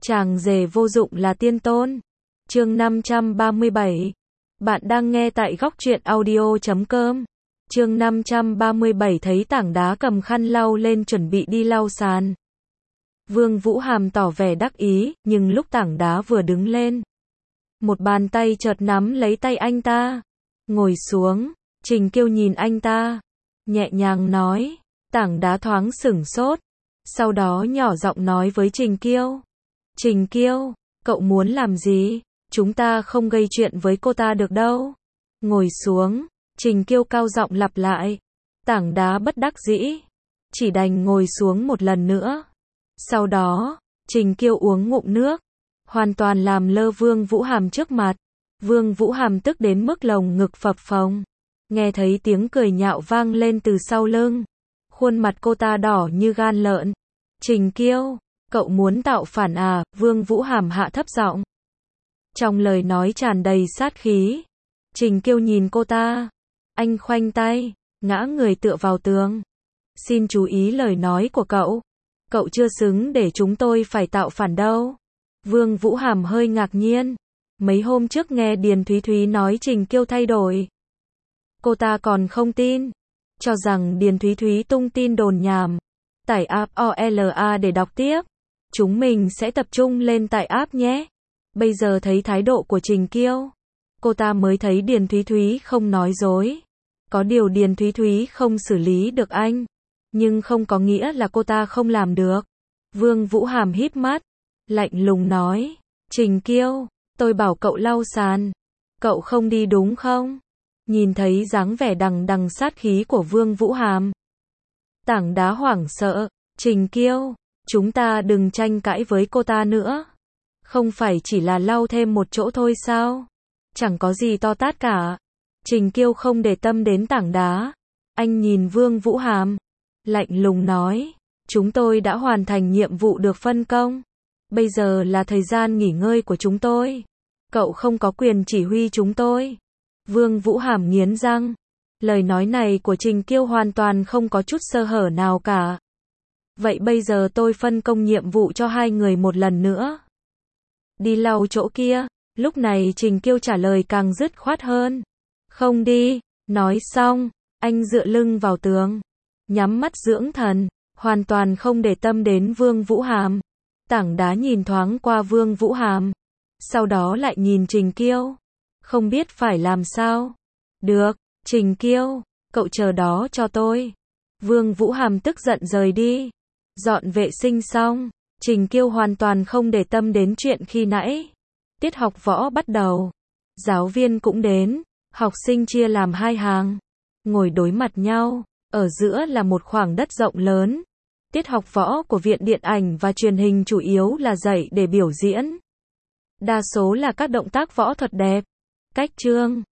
Chàng rể vô dụng là tiên tôn. Chương 537. Bạn đang nghe tại góc truyện audio.com. Chương 537 thấy tảng đá cầm khăn lau lên chuẩn bị đi lau sàn. Vương Vũ Hàm tỏ vẻ đắc ý, nhưng lúc tảng đá vừa đứng lên, một bàn tay chợt nắm lấy tay anh ta. Ngồi xuống, Trình Kiêu nhìn anh ta, nhẹ nhàng nói. Tảng đá thoáng sửng sốt, sau đó nhỏ giọng nói với Trình Kiêu. Trình Kiêu, cậu muốn làm gì? Chúng ta không gây chuyện với cô ta được đâu. Ngồi xuống, Trình Kiêu cao giọng lặp lại. Tảng đá bất đắc dĩ, chỉ đành ngồi xuống một lần nữa. Sau đó, Trình Kiêu uống ngụm nước, hoàn toàn làm lơ Vương Vũ Hàm trước mặt. Vương Vũ Hàm tức đến mức lồng ngực phập phồng. Nghe thấy tiếng cười nhạo vang lên từ sau lưng, khuôn mặt cô ta đỏ như gan lợn. Trình Kiêu, cậu muốn tạo phản à? Vương Vũ Hàm hạ thấp giọng, trong lời nói tràn đầy sát khí. Trình Kiêu nhìn cô ta, anh khoanh tay, ngã người tựa vào tường. Xin chú ý lời nói của cậu. Cậu chưa xứng để chúng tôi phải tạo phản đâu. Vương Vũ Hàm hơi ngạc nhiên. Mấy hôm trước nghe Điền Thúy Thúy nói Trình Kiêu thay đổi, cô ta còn không tin, cho rằng Điền Thúy Thúy tung tin đồn nhảm. Tải app OLA để đọc tiếp. Chúng mình sẽ tập trung lên tải app nhé. Bây giờ thấy thái độ của Trình Kiêu, cô ta mới thấy Điền Thúy Thúy không nói dối. Có điều Điền Thúy Thúy không xử lý được anh, nhưng không có nghĩa là cô ta không làm được. Vương Vũ Hàm híp mắt, lạnh lùng nói. Trình Kiêu, tôi bảo cậu lau sàn, cậu không đi đúng không? Nhìn thấy dáng vẻ đằng đằng sát khí của Vương Vũ Hàm, tảng đá hoảng sợ. Trình Kiêu, chúng ta đừng tranh cãi với cô ta nữa. Không phải chỉ là lau thêm một chỗ thôi sao? Chẳng có gì to tát cả. Trình Kiêu không để tâm đến tảng đá. Anh nhìn Vương Vũ Hàm, lạnh lùng nói. Chúng tôi đã hoàn thành nhiệm vụ được phân công. Bây giờ là thời gian nghỉ ngơi của chúng tôi. Cậu không có quyền chỉ huy chúng tôi. Vương Vũ Hàm nghiến răng. Lời nói này của Trình Kiêu hoàn toàn không có chút sơ hở nào cả. Vậy bây giờ tôi phân công nhiệm vụ cho hai người một lần nữa. Đi lau chỗ kia. Lúc này Trình Kiêu trả lời càng dứt khoát hơn. Không đi. Nói xong, anh dựa lưng vào tường, nhắm mắt dưỡng thần, hoàn toàn không để tâm đến Vương Vũ Hàm. Tảng đá nhìn thoáng qua Vương Vũ Hàm, sau đó lại nhìn Trình Kiêu, không biết phải làm sao. Được, Trình Kiêu, cậu chờ đó cho tôi. Vương Vũ Hàm tức giận rời đi. Dọn vệ sinh xong, Trình Kiêu hoàn toàn không để tâm đến chuyện khi nãy. Tiết học võ bắt đầu. Giáo viên cũng đến. Học sinh chia làm hai hàng, ngồi đối mặt nhau. Ở giữa là một khoảng đất rộng lớn. Tiết học võ của Viện Điện ảnh và Truyền hình chủ yếu là dạy để biểu diễn. Đa số là các động tác võ thuật đẹp. Cách chương